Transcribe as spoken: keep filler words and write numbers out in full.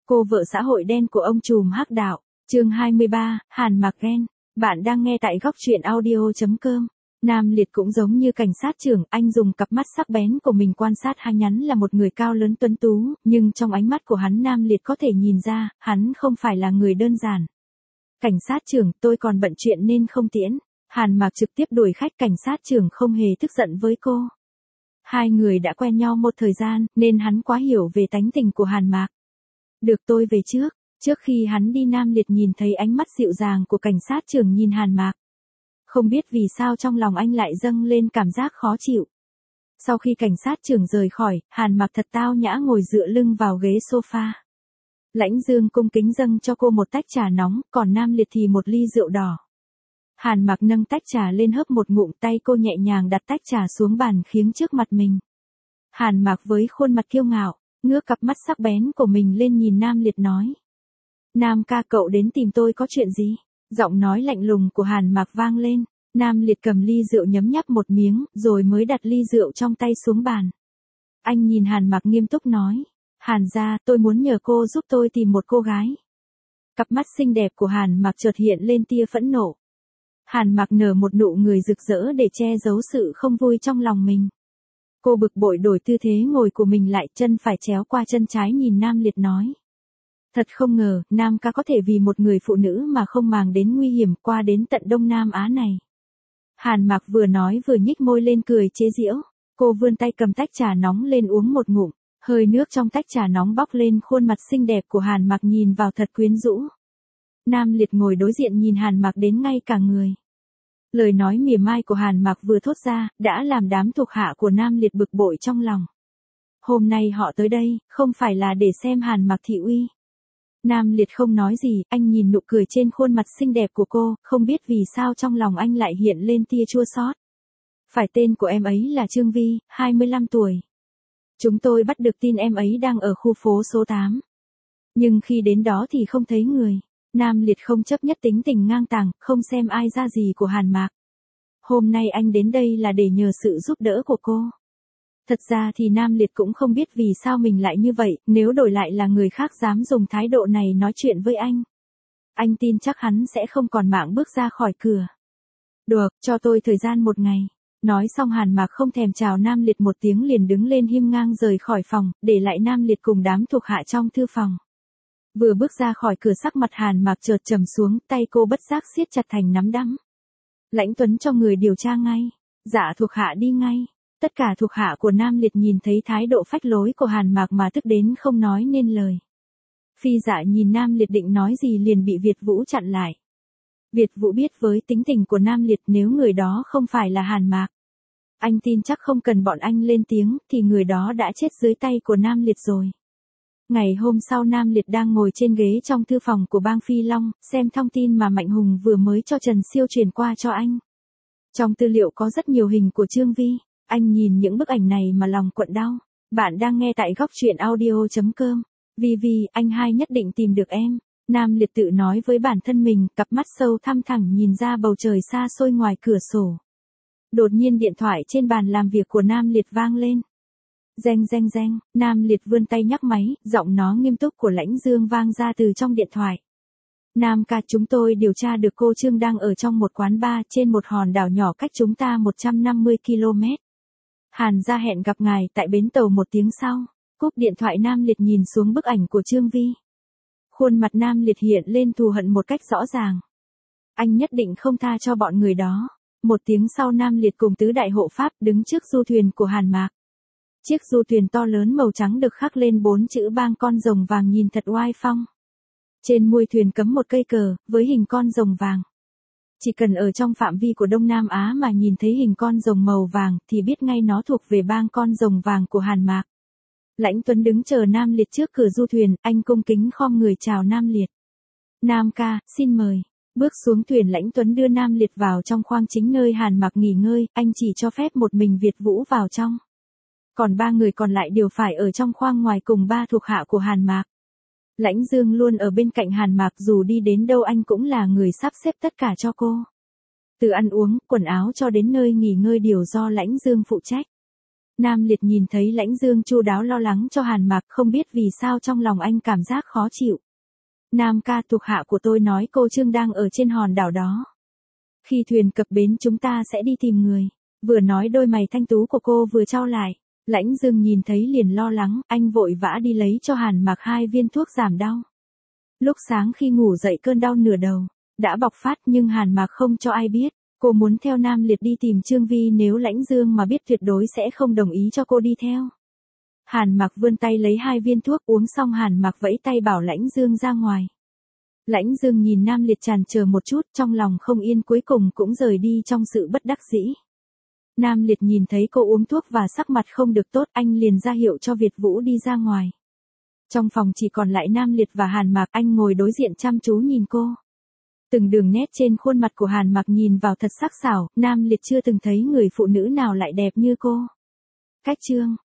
Cô vợ xã hội đen của ông trùm hắc đạo, chương hai mươi ba, Hàn Mạc ghen. Bạn đang nghe tại góc truyện audio chấm com. Nam Liệt cũng giống như cảnh sát trưởng, anh dùng cặp mắt sắc bén của mình quan sát Hà Nhắn là một người cao lớn tuấn tú, nhưng trong ánh mắt của hắn Nam Liệt có thể nhìn ra, hắn không phải là người đơn giản. Cảnh sát trưởng, tôi còn bận chuyện nên không tiễn. Hàn Mạc trực tiếp đuổi khách, cảnh sát trưởng không hề tức giận với cô. Hai người đã quen nhau một thời gian, nên hắn quá hiểu về tánh tình của Hàn Mạc. Được, tôi về trước. Trước khi hắn đi Nam Liệt nhìn thấy ánh mắt dịu dàng của cảnh sát trưởng nhìn Hàn Mạc. Không biết vì sao trong lòng anh lại dâng lên cảm giác khó chịu. Sau khi cảnh sát trưởng rời khỏi, Hàn Mạc thật tao nhã ngồi dựa lưng vào ghế sofa. Lãnh Dương cung kính dâng cho cô một tách trà nóng, còn Nam Liệt thì một ly rượu đỏ. Hàn Mạc nâng tách trà lên hớp một ngụm, tay cô nhẹ nhàng đặt tách trà xuống bàn khiếng trước mặt mình. Hàn Mạc với khuôn mặt kiêu ngạo, ngước cặp mắt sắc bén của mình lên nhìn Nam Liệt nói. Nam ca, cậu đến tìm tôi có chuyện gì? Giọng nói lạnh lùng của Hàn Mạc vang lên. Nam Liệt cầm ly rượu nhấm nháp một miếng, rồi mới đặt ly rượu trong tay xuống bàn. Anh nhìn Hàn Mạc nghiêm túc nói. Hàn gia, tôi muốn nhờ cô giúp tôi tìm một cô gái. Cặp mắt xinh đẹp của Hàn Mạc chợt hiện lên tia phẫn nộ. Hàn Mạc nở một nụ cười rực rỡ để che giấu sự không vui trong lòng mình. Cô bực bội đổi tư thế ngồi của mình lại, chân phải chéo qua chân trái nhìn Nam Liệt nói. Thật không ngờ, Nam ca có thể vì một người phụ nữ mà không màng đến nguy hiểm qua đến tận Đông Nam Á này. Hàn Mạc vừa nói vừa nhích môi lên cười chế giễu. Cô vươn tay cầm tách trà nóng lên uống một ngụm, hơi nước trong tách trà nóng bốc lên, khuôn mặt xinh đẹp của Hàn Mạc nhìn vào thật quyến rũ. Nam Liệt ngồi đối diện nhìn Hàn Mạc đến ngay cả người. Lời nói mỉa mai của Hàn Mạc vừa thốt ra, đã làm đám thuộc hạ của Nam Liệt bực bội trong lòng. Hôm nay họ tới đây, không phải là để xem Hàn Mạc thị uy. Nam Liệt không nói gì, anh nhìn nụ cười trên khuôn mặt xinh đẹp của cô, không biết vì sao trong lòng anh lại hiện lên tia chua xót. Phải, tên của em ấy là Trương Vi, hai mươi lăm tuổi. Chúng tôi bắt được tin em ấy đang ở khu phố số tám. Nhưng khi đến đó thì không thấy người. Nam Liệt không chấp nhất tính tình ngang tàng, không xem ai ra gì của Hàn Mạc. Hôm nay anh đến đây là để nhờ sự giúp đỡ của cô. Thật ra thì Nam Liệt cũng không biết vì sao mình lại như vậy, nếu đổi lại là người khác dám dùng thái độ này nói chuyện với anh. Anh tin chắc hắn sẽ không còn mạng bước ra khỏi cửa. Được, cho tôi thời gian một ngày. Nói xong Hàn Mạc không thèm chào Nam Liệt một tiếng liền đứng lên hiên ngang rời khỏi phòng, để lại Nam Liệt cùng đám thuộc hạ trong thư phòng. Vừa bước ra khỏi cửa sắc mặt Hàn Mạc chợt trầm xuống, tay cô bất giác siết chặt thành nắm đấm. Lãnh Tuấn cho người điều tra ngay. Dạ thuộc hạ đi ngay. Tất cả thuộc hạ của Nam Liệt nhìn thấy thái độ phách lối của Hàn Mạc mà tức đến không nói nên lời. Phi Dạ nhìn Nam Liệt định nói gì liền bị Việt Vũ chặn lại. Việt Vũ biết với tính tình của Nam Liệt, nếu người đó không phải là Hàn Mạc, anh tin chắc không cần bọn anh lên tiếng thì người đó đã chết dưới tay của Nam Liệt rồi. Ngày hôm sau Nam Liệt đang ngồi trên ghế trong thư phòng của bang Phi Long, xem thông tin mà Mạnh Hùng vừa mới cho Trần Siêu truyền qua cho anh. Trong tư liệu có rất nhiều hình của Trương Vi. Anh nhìn những bức ảnh này mà lòng quặn đau. Bạn đang nghe tại góc truyện audio chấm com. Vi Vi, anh hai nhất định tìm được em. Nam Liệt tự nói với bản thân mình, cặp mắt sâu thăm thẳm nhìn ra bầu trời xa xôi ngoài cửa sổ. Đột nhiên điện thoại trên bàn làm việc của Nam Liệt vang lên. Reng reng reng, Nam Liệt vươn tay nhấc máy, giọng nó nghiêm túc của Lãnh Dương vang ra từ trong điện thoại. Nam ca, chúng tôi điều tra được cô Trương đang ở trong một quán bar trên một hòn đảo nhỏ cách chúng ta một trăm năm mươi ki lô mét. Hàn gia hẹn gặp ngài tại bến tàu một tiếng sau. Cúp điện thoại Nam Liệt nhìn xuống bức ảnh của Trương Vi. Khuôn mặt Nam Liệt hiện lên thù hận một cách rõ ràng. Anh nhất định không tha cho bọn người đó. Một tiếng sau Nam Liệt cùng tứ đại hộ pháp đứng trước du thuyền của Hàn Mạc. Chiếc du thuyền to lớn màu trắng được khắc lên bốn chữ bang con rồng vàng nhìn thật oai phong. Trên mui thuyền cắm một cây cờ, với hình con rồng vàng. Chỉ cần ở trong phạm vi của Đông Nam Á mà nhìn thấy hình con rồng màu vàng thì biết ngay nó thuộc về bang con rồng vàng của Hàn Mạc. Lãnh Tuấn đứng chờ Nam Liệt trước cửa du thuyền, anh cung kính khom người chào Nam Liệt. Nam ca, xin mời. Bước xuống thuyền Lãnh Tuấn đưa Nam Liệt vào trong khoang chính nơi Hàn Mạc nghỉ ngơi, anh chỉ cho phép một mình Việt Vũ vào trong. Còn ba người còn lại đều phải ở trong khoang ngoài cùng ba thuộc hạ của Hàn Mạc. Lãnh Dương luôn ở bên cạnh Hàn Mạc, dù đi đến đâu anh cũng là người sắp xếp tất cả cho cô. Từ ăn uống, quần áo cho đến nơi nghỉ ngơi đều do Lãnh Dương phụ trách. Nam Liệt nhìn thấy Lãnh Dương chu đáo lo lắng cho Hàn Mạc, không biết vì sao trong lòng anh cảm giác khó chịu. Nam ca, thuộc hạ của tôi nói cô Trương đang ở trên hòn đảo đó. Khi thuyền cập bến chúng ta sẽ đi tìm người. Vừa nói đôi mày thanh tú của cô vừa chau lại. Lãnh Dương nhìn thấy liền lo lắng, anh vội vã đi lấy cho Hàn Mạc hai viên thuốc giảm đau. Lúc sáng khi ngủ dậy cơn đau nửa đầu đã bộc phát, nhưng Hàn Mạc không cho ai biết. Cô muốn theo Nam Liệt đi tìm Trương Vi, nếu Lãnh Dương mà biết tuyệt đối sẽ không đồng ý cho cô đi theo. Hàn Mạc vươn tay lấy hai viên thuốc, uống xong Hàn Mạc vẫy tay bảo Lãnh Dương ra ngoài. Lãnh Dương nhìn Nam Liệt tràn chờ một chút, trong lòng không yên, cuối cùng cũng rời đi trong sự bất đắc dĩ. Nam Liệt nhìn thấy cô uống thuốc và sắc mặt không được tốt, anh liền ra hiệu cho Việt Vũ đi ra ngoài. Trong phòng chỉ còn lại Nam Liệt và Hàn Mạc, anh ngồi đối diện chăm chú nhìn cô. Từng đường nét trên khuôn mặt của Hàn Mạc nhìn vào thật sắc sảo, Nam Liệt chưa từng thấy người phụ nữ nào lại đẹp như cô. Cách chương